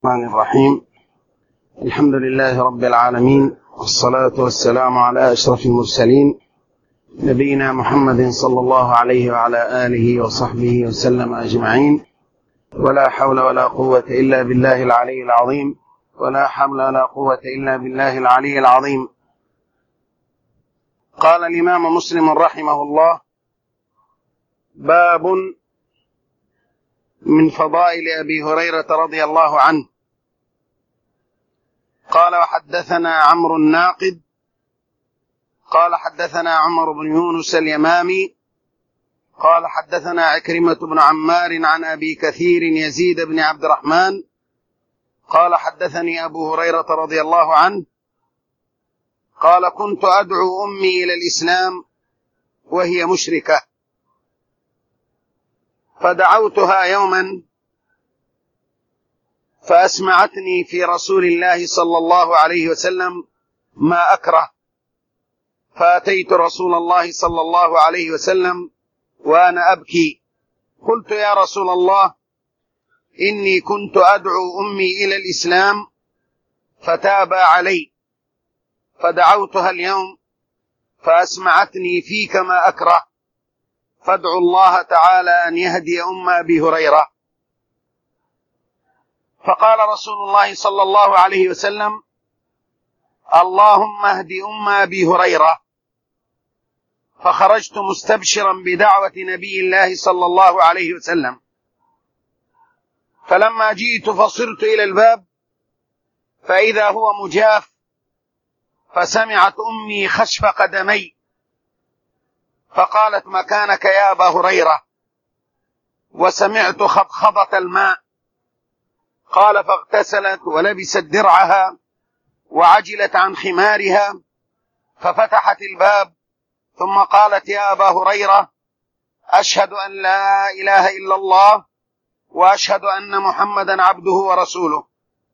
الرحمن الرحيم. الحمد لله رب العالمين، والصلاة والسلام على أشرف المرسلين نبينا محمد صلى الله عليه وعلى آله وصحبه وسلم أجمعين. ولا حول ولا قوة إلا بالله العلي العظيم، ولا حول ولا قوة إلا بالله العلي العظيم. قال الإمام مسلم رحمه الله: باب من فضائل أبي هريرة رضي الله عنه. قال: وحدثنا عمرو الناقد قال حدثنا عمر بن يونس اليمامي قال حدثنا عكرمة بن عمار عن أبي كثير يزيد بن عبد الرحمن قال حدثني أبو هريرة رضي الله عنه قال: كنت أدعو أمي إلى الإسلام وهي مشركة، فدعوتها يوما فأسمعتني في رسول الله صلى الله عليه وسلم ما أكره، فأتيت رسول الله صلى الله عليه وسلم وأنا أبكي، قلت: يا رسول الله، إني كنت أدعو أمي إلى الإسلام فتابى علي، فدعوتها اليوم فأسمعتني فيك ما أكره، فادعوا الله تعالى أن يهدي أم أبي هريرة. فقال رسول الله صلى الله عليه وسلم: اللهم اهد أم أبي هريرة. فخرجت مستبشرا بدعوة نبي الله صلى الله عليه وسلم، فلما جئت فصرت إلى الباب فإذا هو مجاف، فسمعت أمي خشف قدمي فقالت: مكانك يا أبا هريرة، وسمعت خضخضة الماء. قال: فاغتسلت ولبست درعها وعجلت عن خمارها، ففتحت الباب ثم قالت: يا أبا هريرة، أشهد أن لا إله إلا الله وأشهد أن محمدا عبده ورسوله.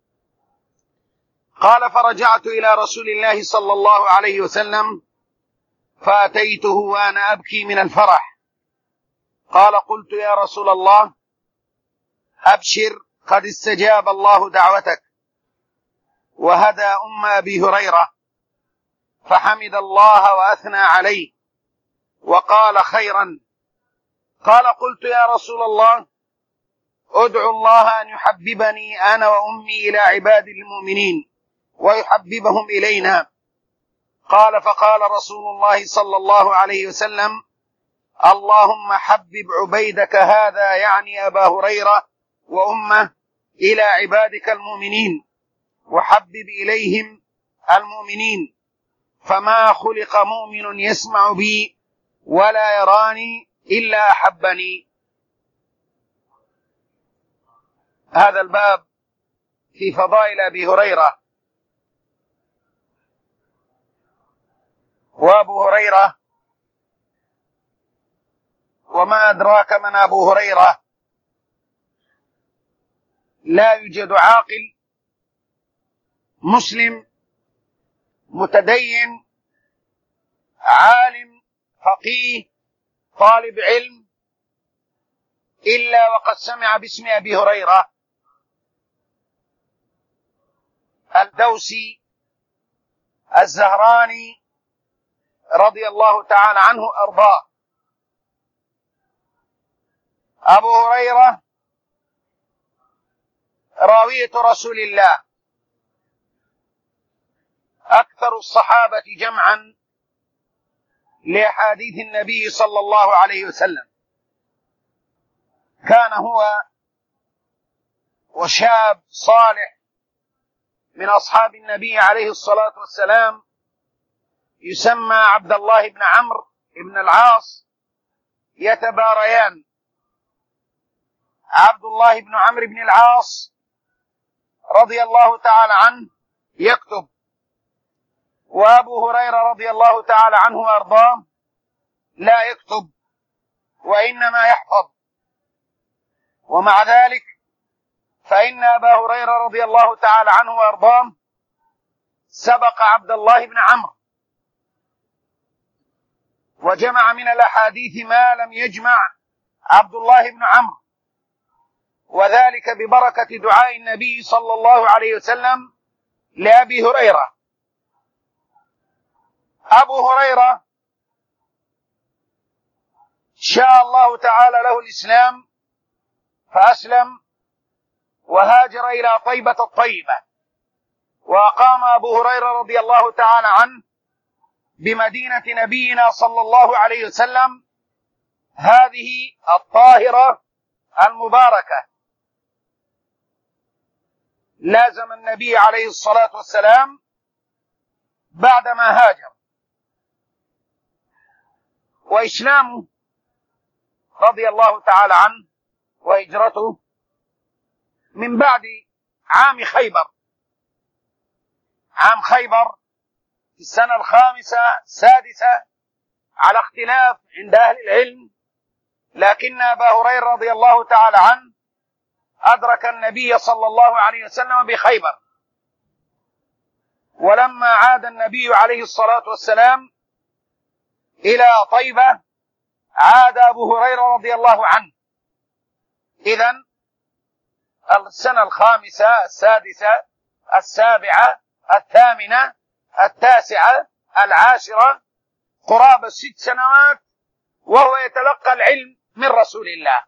قال: فرجعت إلى رسول الله صلى الله عليه وسلم فأتيته وأنا أبكي من الفرح. قال: قلت: يا رسول الله، أبشر، قد استجاب الله دعوتك وهدى أم أبي هريرة. فحمد الله وأثنى عليه وقال: خيرا. قال: قلت: يا رسول الله، أدعو الله أن يحببني أنا وأمي إلى عباد المؤمنين ويحببهم إلينا. قال: فقال رسول الله صلى الله عليه وسلم: اللهم حبب عبيدك هذا، يعني أبا هريرة وأمه، إلى عبادك المؤمنين وحبب إليهم المؤمنين، فما خلق مؤمن يسمع بي ولا يراني إلا أحبني. هذا الباب في فضائل أبي هريرة. وأبو هريرة، وما أدراك من أبو هريرة؟ لا يوجد عاقل مسلم متدين عالم فقيه طالب علم إلا وقد سمع باسم أبي هريرة الدوسي الزهراني رضي الله تعالى عنه أرضاه. أبو هريرة راوية رسول الله، أكثر الصحابة جمعا لأحاديث النبي صلى الله عليه وسلم. كان هو وشاب صالح من أصحاب النبي عليه الصلاة والسلام يسمى عبد الله بن عمرو بن العاص يتباريان. عبد الله بن عمرو بن العاص رضي الله تعالى عنه يكتب، وأبو هريرة رضي الله تعالى عنه وأرضاه لا يكتب وإنما يحفظ. ومع ذلك فإن أبا هريرة رضي الله تعالى عنه وأرضاه سبق عبد الله بن عمرو وجمع من الأحاديث ما لم يجمع عبد الله بن عمرو، وذلك ببركة دعاء النبي صلى الله عليه وسلم لأبي هريرة. أبو هريرة شاء الله تعالى له الإسلام فأسلم وهاجر إلى طيبة الطيبة، وأقام أبو هريرة رضي الله تعالى عنه بمدينة نبينا صلى الله عليه وسلم هذه الطاهرة المباركة. لازم النبي عليه الصلاة والسلام بعدما هاجر، وإسلامه رضي الله تعالى عنه وهجرته من بعد عام خيبر. عام خيبر في السنة السادسة على اختلاف عند أهل العلم، لكن أبا هريرة رضي الله تعالى عنه أدرك النبي صلى الله عليه وسلم بخيبر، ولما عاد النبي عليه الصلاة والسلام إلى طيبة عاد أبو هريرة رضي الله عنه. إذن السنة الخامسة، السادسة، السابعة، الثامنة، التاسعة، العاشرة، قرابة 6 سنوات وهو يتلقى العلم من رسول الله.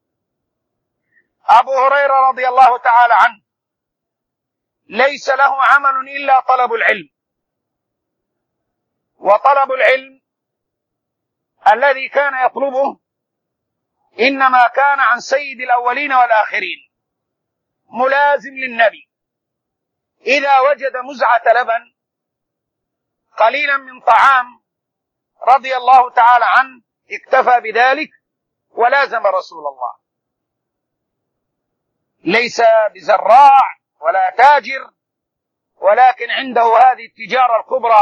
أبو هريرة رضي الله تعالى عنه ليس له عمل إلا طلب العلم، وطلب العلم الذي كان يطلبه إنما كان عن سيد الأولين والآخرين، ملازم للنبي. إذا وجد مزعة لبن قليلا من طعام رضي الله تعالى عنه اكتفى بذلك ولازم رسول الله. ليس بزراع ولا تاجر، ولكن عنده هذه التجارة الكبرى.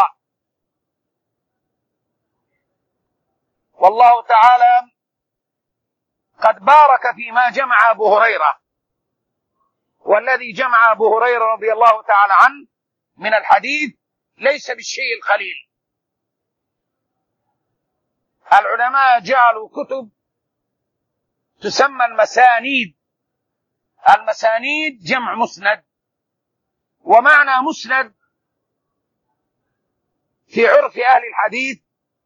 والله تعالى قد بارك فيما جمع أبو هريرة، والذي جمع أبو هريرة رضي الله تعالى عنه من الحديث ليس بالشيء القليل. العلماء جعلوا كتب تسمى المسانيد. المسانيد جمع مسند، ومعنى مسند في عرف أهل الحديث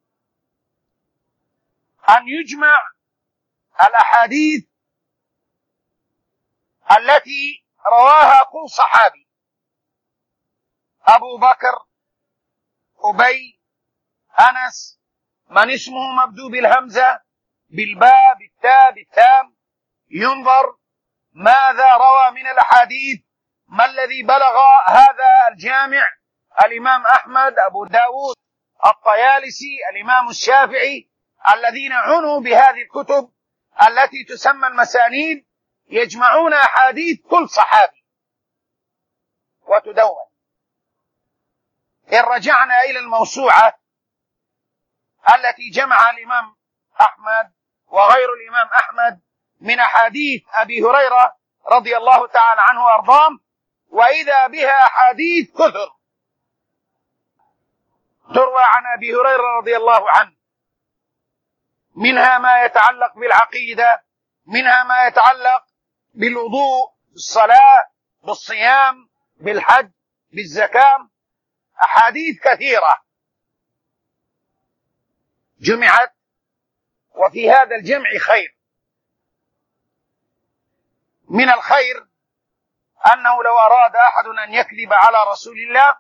أن يجمع الأحاديث التي رواها كل صحابي: أبو بكر، أبي، أنس، من اسمه مبدوء بالهمزة، بالباء، بالتاء، بالتام، ينظر ماذا روى من الأحاديث، ما الذي بلغ هذا الجامع: الإمام أحمد، أبو داود، الطيالسي، الإمام الشافعي، الذين عنوا بهذه الكتب التي تسمى المسانيد، يجمعون أحاديث كل صحابي وتدون. إن رجعنا إلى الموسوعة التي جمعها الإمام أحمد وغير الإمام أحمد من أحاديث أبي هريرة رضي الله تعالى عنه وأرضاه، وإذا بها أحاديث كثر تروى عن أبي هريرة رضي الله عنه، منها ما يتعلق بالعقيدة، منها ما يتعلق بالوضوء، بالصلاة، بالصيام، بالحج، بالزكاة. أحاديث كثيرة جمعت، وفي هذا الجمع خير. من الخير أنه لو أراد أحد أن يكذب على رسول الله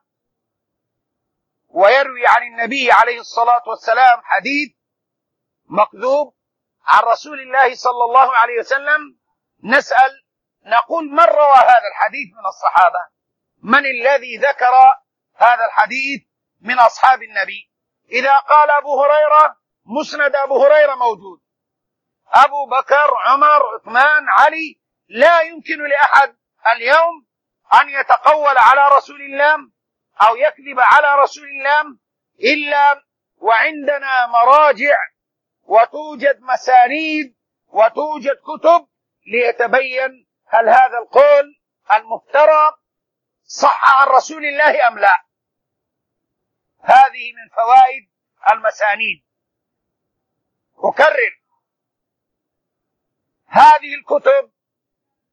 ويروي عن النبي عليه الصلاة والسلام حديث مكذوب عن رسول الله صلى الله عليه وسلم، نسأل نقول: من روى هذا الحديث من الصحابة؟ من الذي ذكر هذا الحديث من أصحاب النبي؟ إذا قال أبو هريرة، مسند أبو هريرة موجود، أبو بكر، عمر، عثمان، علي. لا يمكن لأحد اليوم أن يتقول على رسول الله أو يكذب على رسول الله إلا وعندنا مراجع وتوجد مسانيد وتوجد كتب ليتبين هل هذا القول المفترى صح عن رسول الله أم لا. هذه من فوائد المسانيد. أكرر، هذه الكتب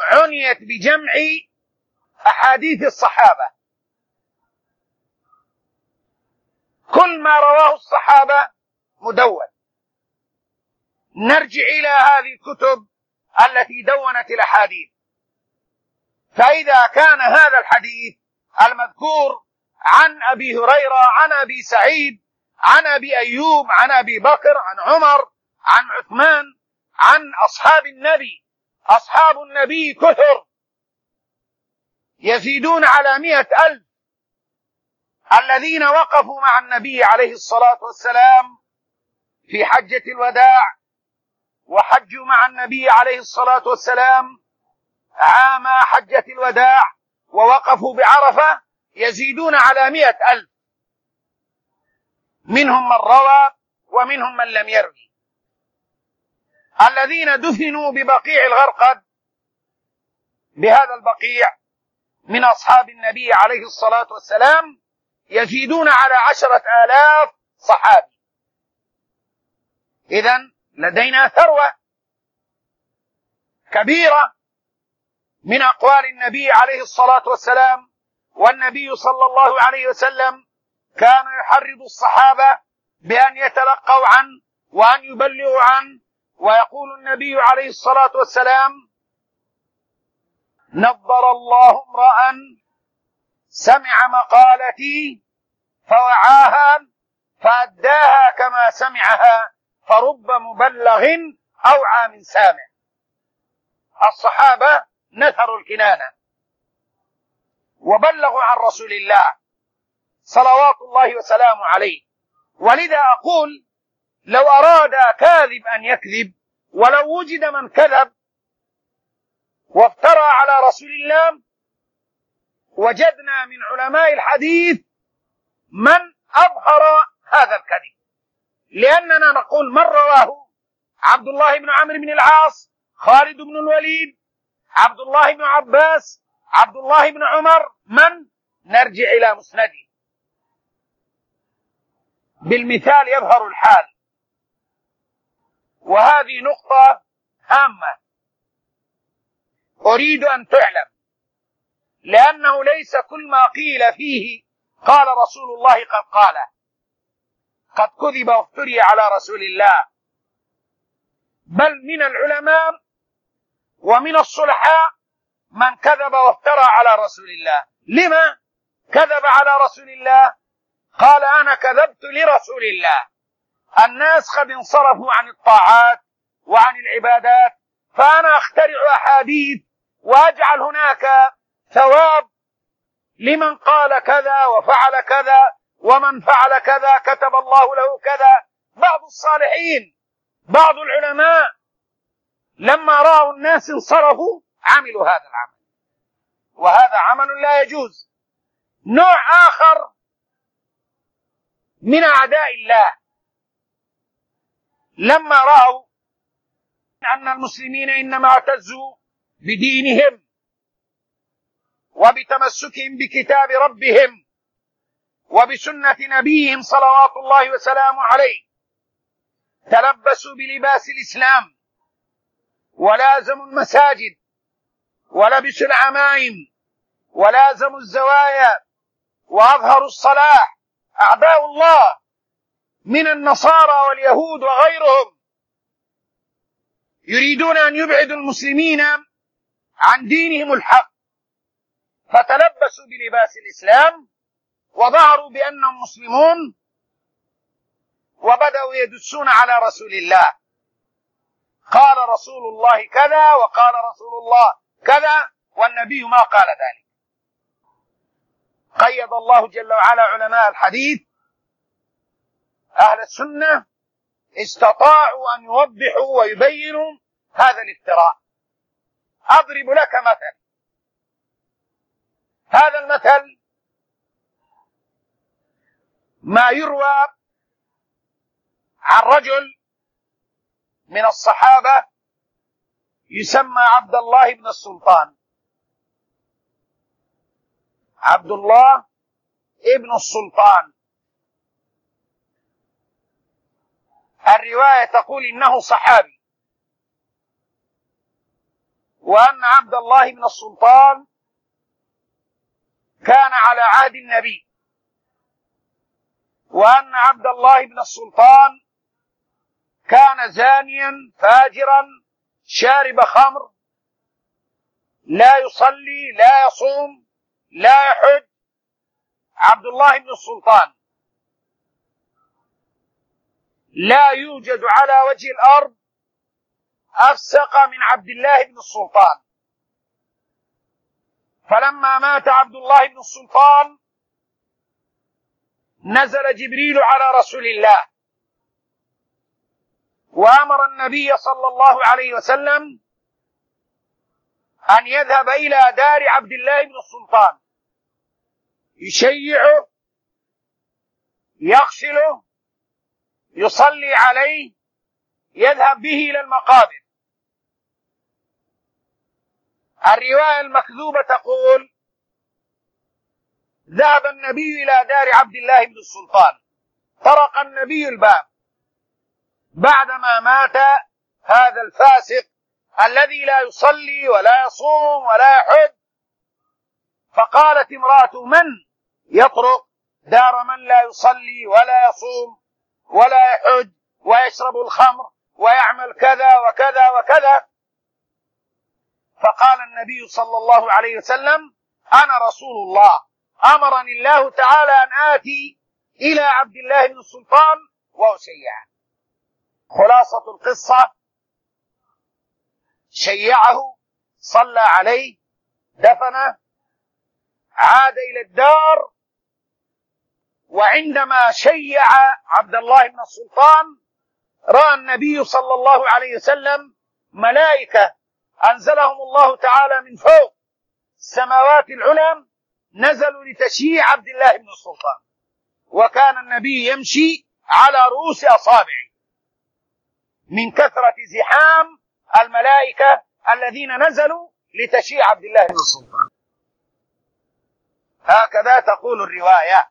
عنيت بجمع أحاديث الصحابة، كل ما رواه الصحابة مدون. نرجع إلى هذه الكتب التي دونت الأحاديث، فإذا كان هذا الحديث المذكور عن أبي هريرة، عن أبي سعيد، عن أبي أيوب، عن أبي بكر، عن عمر، عن عثمان، عن أصحاب النبي، أصحاب النبي كثر يزيدون على 100,000 الذين وقفوا مع النبي عليه الصلاة والسلام في حجة الوداع، وحجوا مع النبي عليه الصلاة والسلام عام حجة الوداع، ووقفوا بعرفة، يزيدون على 100,000، منهم من روى ومنهم من لم يروي. الذين دفنوا ببقيع الغرقد، بهذا البقيع، من أصحاب النبي عليه الصلاة والسلام يزيدون على 10,000 صحابي. إذن لدينا ثروة كبيرة من أقوال النبي عليه الصلاة والسلام، والنبي صلى الله عليه وسلم كان يحرض الصحابة بأن يتلقوا عنه وأن يبلغوا عنه، ويقول النبي عليه الصلاة والسلام: نضر الله امرأ سمع مقالتي فوعاها فأداها كما سمعها، فرب مبلغ أوعى من سامع. الصحابة نثروا الكنانة وبلغوا عن رسول الله صلوات الله وسلامه عليه. ولذا أقول: لو أراد كاذب أن يكذب، ولو وجد من كذب وافترى على رسول الله، وجدنا من علماء الحديث من أظهر هذا الكذب، لأننا نقول: من رواه؟ عبد الله بن عمرو بن العاص، خالد بن الوليد، عبد الله بن عباس، عبد الله بن عمر. من؟ نرجع إلى مسنده. بالمثال يظهر الحال، وهذه نقطة هامة أريد أن تعلم، لأنه ليس كل ما قيل فيه قال رسول الله قد قاله، قد كذب وافتري على رسول الله، بل من العلماء ومن الصلحاء من كذب وافترى على رسول الله. لما كذب على رسول الله؟ قال: أنا كذبت لرسول الله، الناس قد انصرفوا عن الطاعات وعن العبادات، فأنا أخترع أحاديث وأجعل هناك ثواب لمن قال كذا وفعل كذا، ومن فعل كذا كتب الله له كذا. بعض الصالحين، بعض العلماء، لما رأوا الناس انصرفوا عملوا هذا العمل، وهذا عمل لا يجوز. نوع آخر من أعداء الله، لما رأوا أن المسلمين إنما اعتزوا بدينهم وبتمسكهم بكتاب ربهم وبسنة نبيهم صلوات الله وسلامه عليه، تلبسوا بلباس الإسلام ولازموا المساجد ولبسوا العمائم ولازموا الزوايا وأظهروا الصلاح. أعداء الله من النصارى واليهود وغيرهم يريدون أن يبعدوا المسلمين عن دينهم الحق، فتلبسوا بلباس الإسلام وظهروا بأنهم مسلمون، وبدأوا يدسون على رسول الله. قال رسول الله كذا، وقال رسول الله كذا، والنبي ما قال ذلك. قيد الله جل وعلا علماء الحديث أهل السنة، استطاعوا أن يوضحوا ويبينوا هذا الافتراء. أضرب لك مثل. هذا المثل ما يروى عن رجل من الصحابة يسمى عبد الله بن السلطان. عبد الله ابن السلطان، الرواية تقول إنه صحابي، وأن عبد الله بن السلطان كان على عهد النبي، وأن عبد الله بن السلطان كان زانيا فاجرا شارب خمر، لا يصلي لا يصوم لا يحج. عبد الله بن السلطان لا يوجد على وجه الأرض أفسق من عبد الله بن السلطان. فلما مات عبد الله بن السلطان نزل جبريل على رسول الله وأمر النبي صلى الله عليه وسلم أن يذهب إلى دار عبد الله بن السلطان، يشيعه، يغسله، يصلي عليه، يذهب به إلى المقابر. الرواية المكذوبة تقول: ذهب النبي إلى دار عبد الله بن السلطان، طرق النبي الباب بعدما مات هذا الفاسق الذي لا يصلي ولا يصوم ولا يحج. فقالت امرأة: من يطرق دار من لا يصلي ولا يصوم ولا يحج ويشرب الخمر ويعمل كذا وكذا وكذا؟ فقال النبي صلى الله عليه وسلم: أنا رسول الله، أمرني الله تعالى أن آتي إلى عبد الله بن السلطان وأشيعه. خلاصة القصة: شيعه، صلى عليه، دفنه، عاد إلى الدار. وعندما شيع عبد الله بن السلطان رأى النبي صلى الله عليه وسلم ملائكة أنزلهم الله تعالى من فوق السماوات العلى، نزلوا لتشييع عبد الله بن السلطان، وكان النبي يمشي على رؤوس أصابعه من كثرة زحام الملائكة الذين نزلوا لتشييع عبد الله بن السلطان. هكذا تقول الرواية،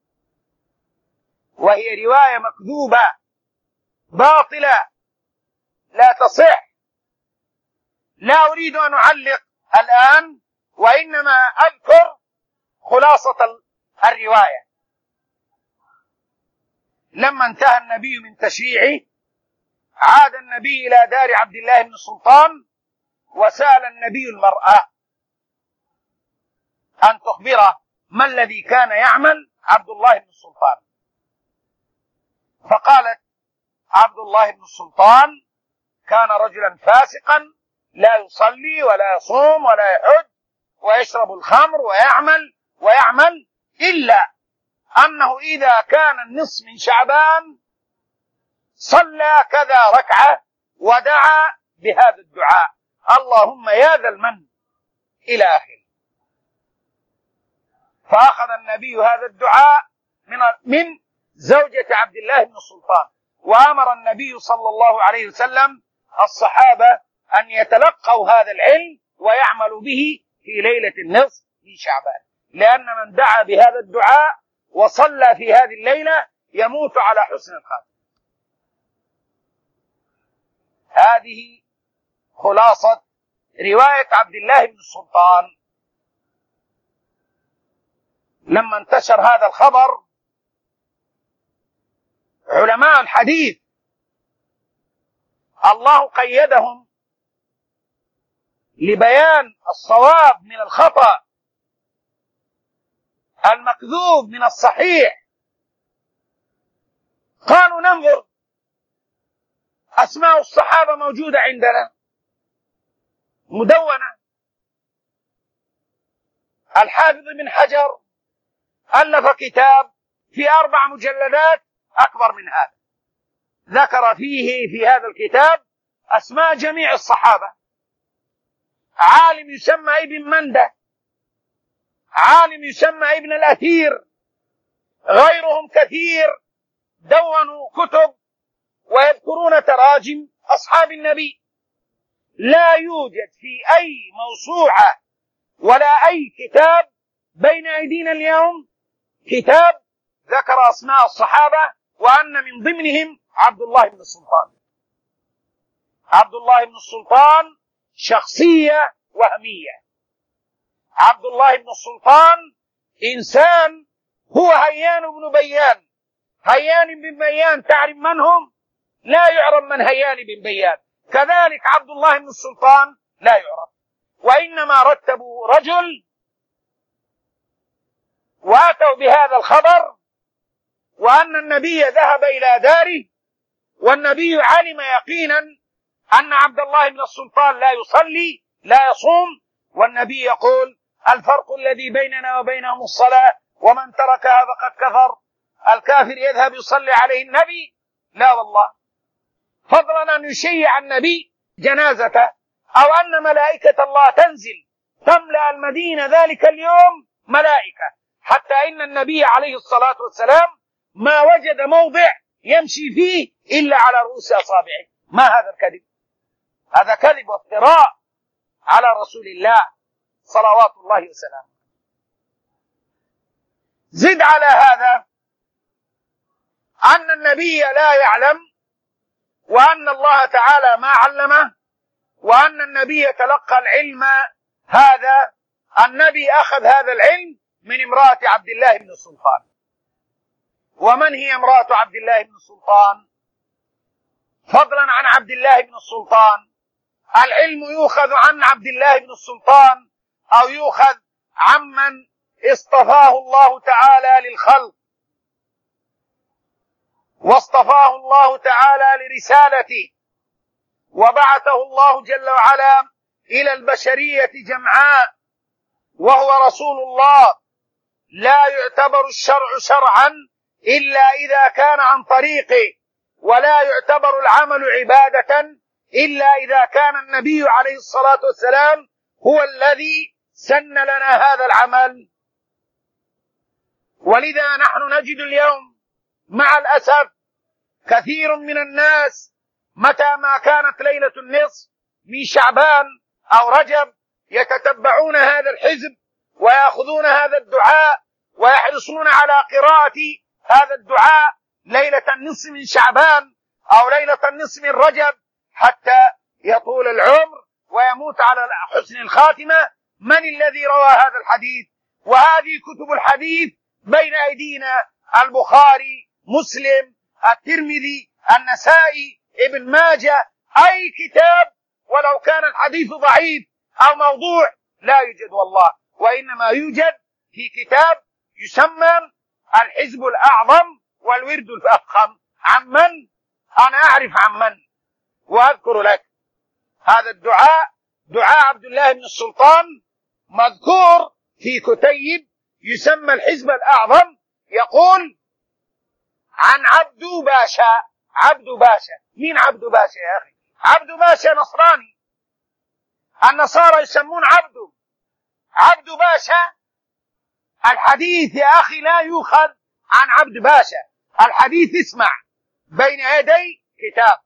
وهي رواية مكذوبة باطلة لا تصح. لا أريد أن أعلق الآن، وإنما أذكر خلاصة الرواية. لما انتهى النبي من تشييعه عاد النبي إلى دار عبد الله بن السلطان، وسأل النبي المرأة أن تخبره ما الذي كان يعمل عبد الله بن السلطان. فقالت: عبد الله بن السلطان كان رجلا فاسقا لا يصلي ولا يصوم ولا يحج ويشرب الخمر ويعمل إلا أنه إذا كان النصف من شعبان صلى كذا ركعة ودعا بهذا الدعاء: اللهم يا ذا المن، إلى آخره. فأخذ النبي هذا الدعاء من زوجة عبد الله بن السلطان، وأمر النبي صلى الله عليه وسلم الصحابة أن يتلقوا هذا العلم ويعملوا به في ليلة النصف من شعبان، لأن من دعا بهذا الدعاء وصلى في هذه الليلة يموت على حسن الخاتمة. هذه خلاصة رواية عبد الله بن السلطان. لما انتشر هذا الخبر علماء الحديث الله قيدهم لبيان الصواب من الخطأ، المكذوب من الصحيح. قالوا: ننظر، أسماء الصحابة موجودة عندنا مدونة. الحافظ بن حجر ألف كتاب في 4 مجلدات أكبر من هذا، ذكر فيه في هذا الكتاب أسماء جميع الصحابة. عالم يسمى ابن مندة، عالم يسمى ابن الأثير، غيرهم كثير دونوا كتب ويذكرون تراجم أصحاب النبي. لا يوجد في أي موسوعة ولا أي كتاب بين أيدينا اليوم كتاب ذكر أسماء الصحابة وأن من ضمنهم عبد الله بن السلطان. عبد الله بن السلطان شخصية وهمية. عبد الله بن السلطان إنسان هو هيان بن بيان. هيان بن بيان تعرف من هم؟ لا يعرف من هيان بن بيان. كذلك عبد الله بن السلطان لا يعرف، وإنما رتبوا رجل واتوا بهذا الخبر وأن النبي ذهب إلى داره، والنبي علم يقينا أن عبد الله بن السلطان لا يصلي لا يصوم، والنبي يقول الفرق الذي بيننا وبينهم الصلاة، ومن تركها فقد كفر. الكافر يذهب يصلي عليه النبي؟ لا والله، فضلا أن يشيع النبي جنازته، أو أن ملائكة الله تنزل تملأ المدينة ذلك اليوم ملائكة، حتى إن النبي عليه الصلاة والسلام ما وجد موضع يمشي فيه إلا على رؤوس أصابعه. ما هذا الكذب؟ هذا كذب وافتراء على رسول الله صلوات الله وسلامه. زد على هذا أن النبي لا يعلم، وأن الله تعالى ما علمه، وأن النبي تلقى العلم هذا. النبي أخذ هذا العلم من امرأة عبد الله بن السلطان. ومن هي امرأة عبد الله بن السلطان؟ فضلا عن عبد الله بن السلطان، العلم يؤخذ عن عبد الله بن السلطان أو يؤخذ عمن اصطفاه الله تعالى للخلق، واصطفاه الله تعالى لرسالته، وبعثه الله جل وعلا إلى البشرية جمعاء، وهو رسول الله. لا يعتبر الشرع شرعا إلا إذا كان عن طريقه، ولا يعتبر العمل عبادة إلا إذا كان النبي عليه الصلاة والسلام هو الذي سن لنا هذا العمل. ولذا نحن نجد اليوم مع الأسف كثير من الناس متى ما كانت ليلة النصف من شعبان أو رجب يتتبعون هذا الحزب ويأخذون هذا الدعاء ويحرصون على قراءة هذا الدعاء ليلة النصف من شعبان أو ليلة النصف من رجب حتى يطول العمر ويموت على حسن الخاتمة. من الذي روى هذا الحديث؟ وهذه كتب الحديث بين أيدينا: البخاري، مسلم، الترمذي، النسائي، ابن ماجه. أي كتاب ولو كان الحديث ضعيف أو موضوع لا يوجد والله، وإنما يوجد في كتاب يسمى الحزب الأعظم والورد الأفخم. عمن؟ أنا أعرف عمن وأذكر لك. هذا الدعاء دعاء عبد الله بن السلطان مذكور في كتيب يسمى الحزب الأعظم، يقول عن عبد باشا. عبد باشا، مين عبد باشا يا أخي؟ عبد باشا نصراني، النصارى يسمون عبد باشا. الحديث يا أخي لا يؤخذ عن عبد باشا، الحديث اسمع بين يدي كتاب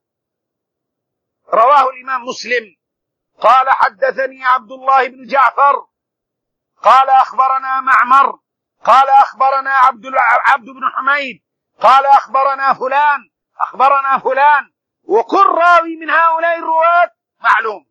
رواه الإمام مسلم. قال حدثني عبد الله بن جعفر قال أخبرنا معمر قال أخبرنا عبد بن حميد قال أخبرنا فلان، وكل راوي من هؤلاء الرواة معلوم،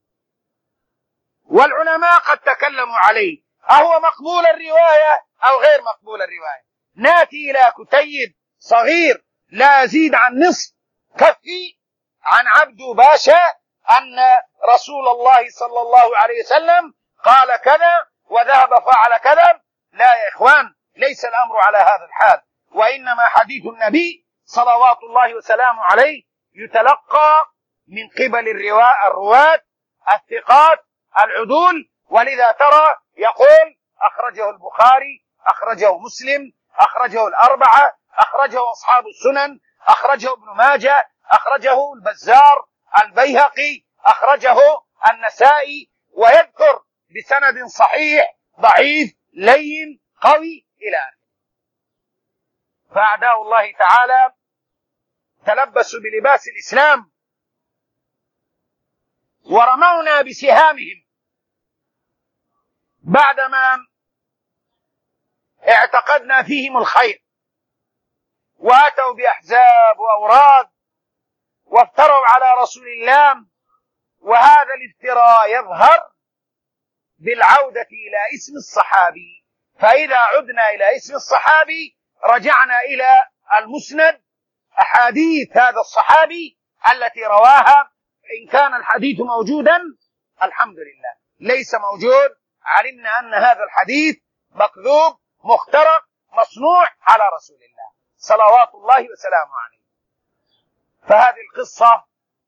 والعلماء قد تكلموا عليه أهو مقبول الرواية أو غير مقبول الرواية. ناتي إلى كتيب صغير لا يزيد عن نصف كفي عن عبد باشا أن رسول الله صلى الله عليه وسلم قال كذا وذهب فعل كذا. لا يا إخوان، ليس الأمر على هذا الحال، وإنما حديث النبي صلوات الله وسلامه عليه يتلقى من قبل الرواة الثقات العدول. ولذا ترى يقول أخرجه البخاري، أخرجه مسلم، أخرجه الأربعة، أخرجه أصحاب السنن، أخرجه ابن ماجه، أخرجه البزار، البيهقي، أخرجه النسائي، ويذكر بسند صحيح ضعيف لين قوي إلى آخره. فأعداء الله تعالى تلبسوا بلباس الإسلام ورمونا بسهامهم بعدما اعتقدنا فيهم الخير، واتوا بأحزاب وأوراد وافتروا على رسول الله وهذا الافتراء يظهر بالعودة إلى اسم الصحابي. فإذا عدنا إلى اسم الصحابي رجعنا إلى المسند، أحاديث هذا الصحابي التي رواها. إن كان الحديث موجودا الحمد لله، ليس موجود علمنا أن هذا الحديث مكذوب مخترق مصنوع على رسول الله صلوات الله وسلامه عليه. فهذه القصة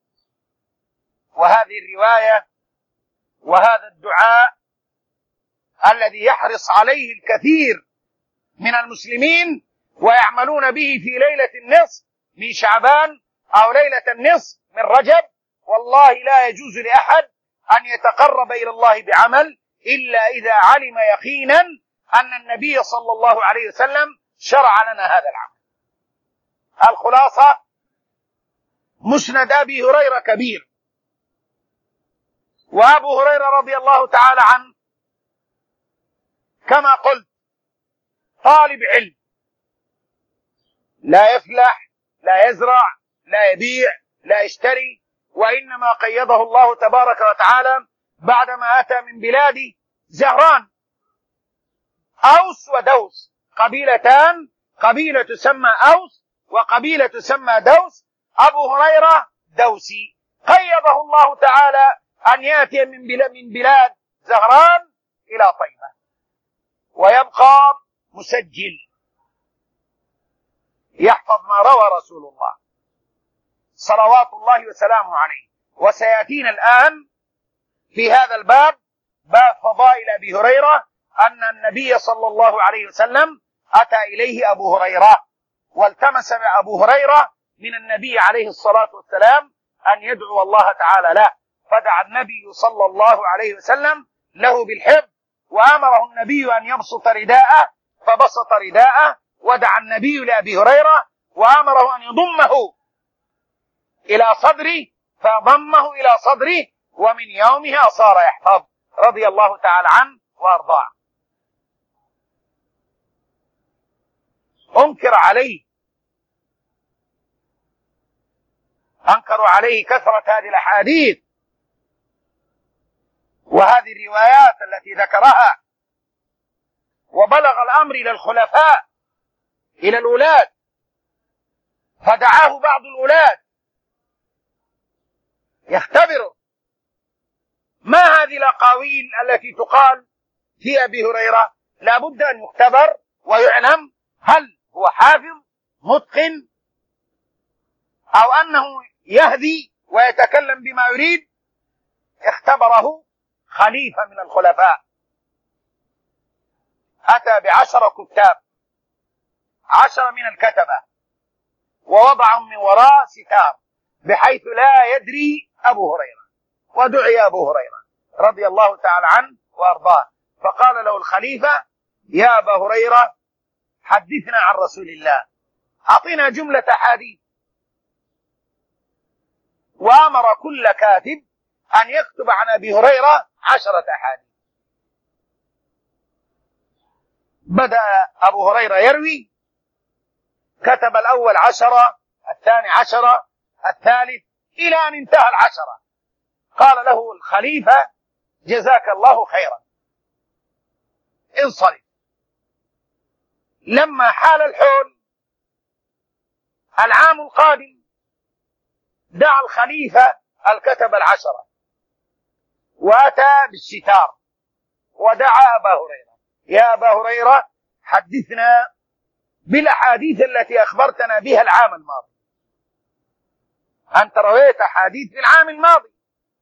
وهذه الرواية وهذا الدعاء الذي يحرص عليه الكثير من المسلمين ويعملون به في ليلة النصف من شعبان أو ليلة النصف من رجب، والله لا يجوز لأحد أن يتقرب إلى الله بعمل إلا إذا علم يقينا أن النبي صلى الله عليه وسلم شرع لنا هذا العمل. الخلاصة: مسند أبي هريرة كبير، وأبو هريرة رضي الله تعالى عنه كما قلت طالب علم، لا يفلح، لا يزرع، لا يبيع، لا يشتري، وإنما قيده الله تبارك وتعالى بعدما أتى من بلاد زهران، أوس ودوس، قبيلتان، قبيلة تسمى أوس وقبيلة تسمى دوس. أبو هريرة دوسي، قيده الله تعالى أن يأتي من بلاد زهران إلى طيبة ويبقى مسجل يحفظ ما روى رسول الله صلوات الله وسلامه عليه. وسيأتينا الآن في هذا الباب، باب فضائل أبي هريرة، أن النبي صلى الله عليه وسلم أتى إليه أبو هريرة والتمس أبو هريرة من النبي عليه الصلاة والسلام أن يدعو الله تعالى له، فدعا النبي صلى الله عليه وسلم له بالحفظ، وأمره النبي أن يبسط رداءه فبسط رداءه، ودعا النبي لأبي هريرة وأمره أن يضمه إلى صدره فضمه إلى صدره، ومن يومها صار يحفظ رضي الله تعالى عنه وأرضاه. أنكروا عليه كثرة هذه الأحاديث وهذه الروايات التي ذكرها، وبلغ الأمر إلى الخلفاء إلى الأولاد، فدعاه بعض الأولاد يختبروا ما هذه الأقاويل التي تقال في أبي هريرة، لا بد أن يختبر ويعلم هل هو حافظ متقن أو أنه يهدي ويتكلم بما يريد. اختبره خليفة من الخلفاء، أتى ب10 كتاب، 10 من الكتبة، ووضعهم من وراء ستار بحيث لا يدري أبو هريرة، ودعي أبو هريرة رضي الله تعالى عنه وأرضاه، فقال له الخليفة: يا أبا هريرة حدثنا عن رسول الله، أعطنا جملة حديث. وأمر كل كاتب أن يكتب عن أبي هريرة 10 أحاديث. بدأ أبو هريرة يروي، كتب الأول 10، الثاني 10، الثالث، إلى أن انتهى 10. قال له الخليفة: جزاك الله خيرا، انصرف. لما حال الحول العام القادم دعا الخليفة الكتب 10 وأتى بالستار ودعا أبا هريرة: يا أبا هريرة حدثنا بالأحاديث التي أخبرتنا بها العام الماضي، أنت رويت أحاديث في العام الماضي.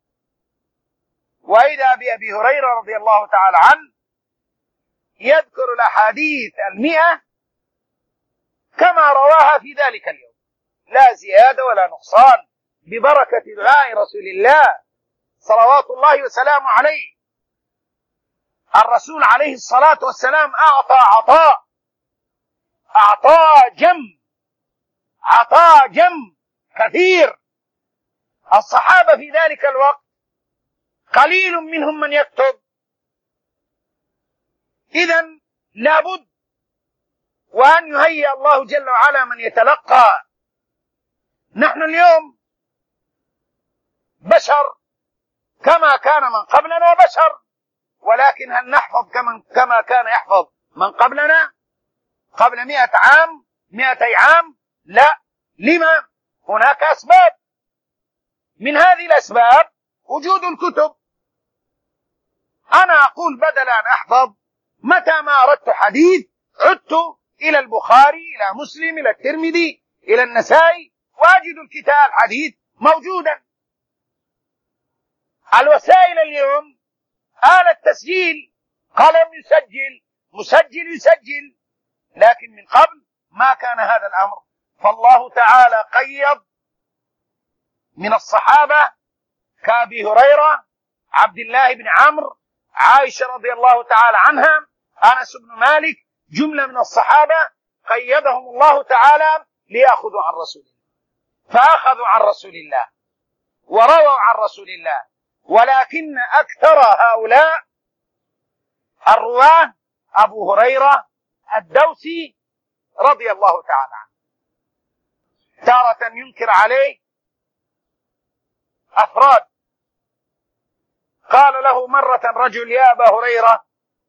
وإذا بأبي هريرة رضي الله تعالى عنه يذكر الأحاديث 100 كما رواها في ذلك اليوم، لا زيادة ولا نقصان، ببركة دعاء رسول الله صلوات الله وسلامه عليه. الرسول عليه الصلاة والسلام أعطى جم كثير. الصحابة في ذلك الوقت قليل منهم من يكتب، إذن لابد وأن يهيئ الله جل وعلا من يتلقى. نحن اليوم بشر كما كان من قبلنا بشر، ولكن هل نحفظ كما كان يحفظ من قبلنا قبل 100 عام 200 عام؟ لا. لما؟ هناك أسباب، من هذه الأسباب وجود الكتب. أنا أقول بدل أن أحفظ، متى ما أردت حديث عدت إلى البخاري، إلى مسلم، إلى الترمذي، إلى النسائي، وأجد الكتاب الحديث موجودا. الوسائل اليوم آلة تسجيل، قلم يسجل، مسجل يسجل، لكن من قبل ما كان هذا الأمر. فالله تعالى قيض من الصحابة كأبي هريرة، عبد الله بن عمرو، عائشة رضي الله تعالى عنها، أنس بن مالك، جملة من الصحابة قيدهم الله تعالى ليأخذوا عن رسول الله، فأخذوا عن رسول الله ورووا عن رسول الله. ولكن أكثر هؤلاء الرواه أبو هريرة الدوسي رضي الله تعالى عنه، تارة ينكر عليه أفراد. قال له مرة رجل: يا أبا هريرة،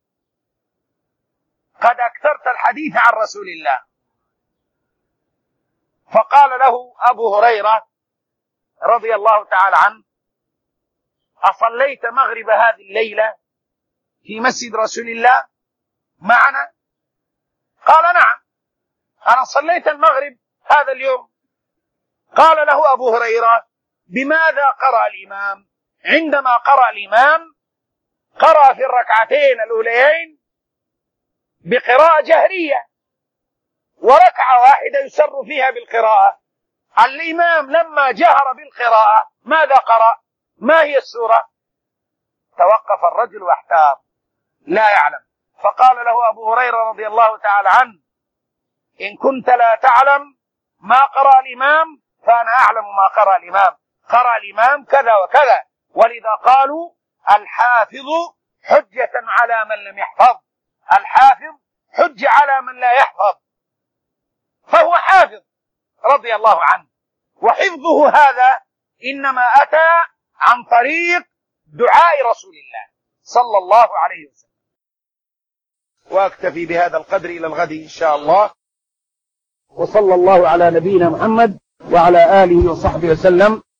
قد أكثرت الحديث عن رسول الله. فقال له أبو هريرة رضي الله تعالى عنه: أصليت مغرب هذه الليلة في مسجد رسول الله معنا؟ قال: نعم، أنا صليت المغرب هذا اليوم. قال له أبو هريرة: بماذا قرأ الإمام؟ عندما قرأ الإمام قرأ في الركعتين الأوليين بقراءة جهرية، وركعة واحدة يسر فيها بالقراءة. الإمام لما جهر بالقراءة ماذا قرأ؟ ما هي السورة؟ توقف الرجل واحتار، لا يعلم. فقال له أبو هريرة رضي الله تعالى عنه: إن كنت لا تعلم ما قرأ الإمام فأنا أعلم ما قرأ الإمام. قرأ الإمام كذا وكذا. ولذا قالوا: الحافظ حجة على من لم يحفظ. الحافظ حجة على من لا يحفظ، فهو حافظ رضي الله عنه. وحفظه هذا إنما أتى عن طريق دعاء رسول الله صلى الله عليه وسلم. وأكتفي بهذا القدر إلى الغد إن شاء الله. وصلى الله على نبينا محمد وعلى آله وصحبه وسلم.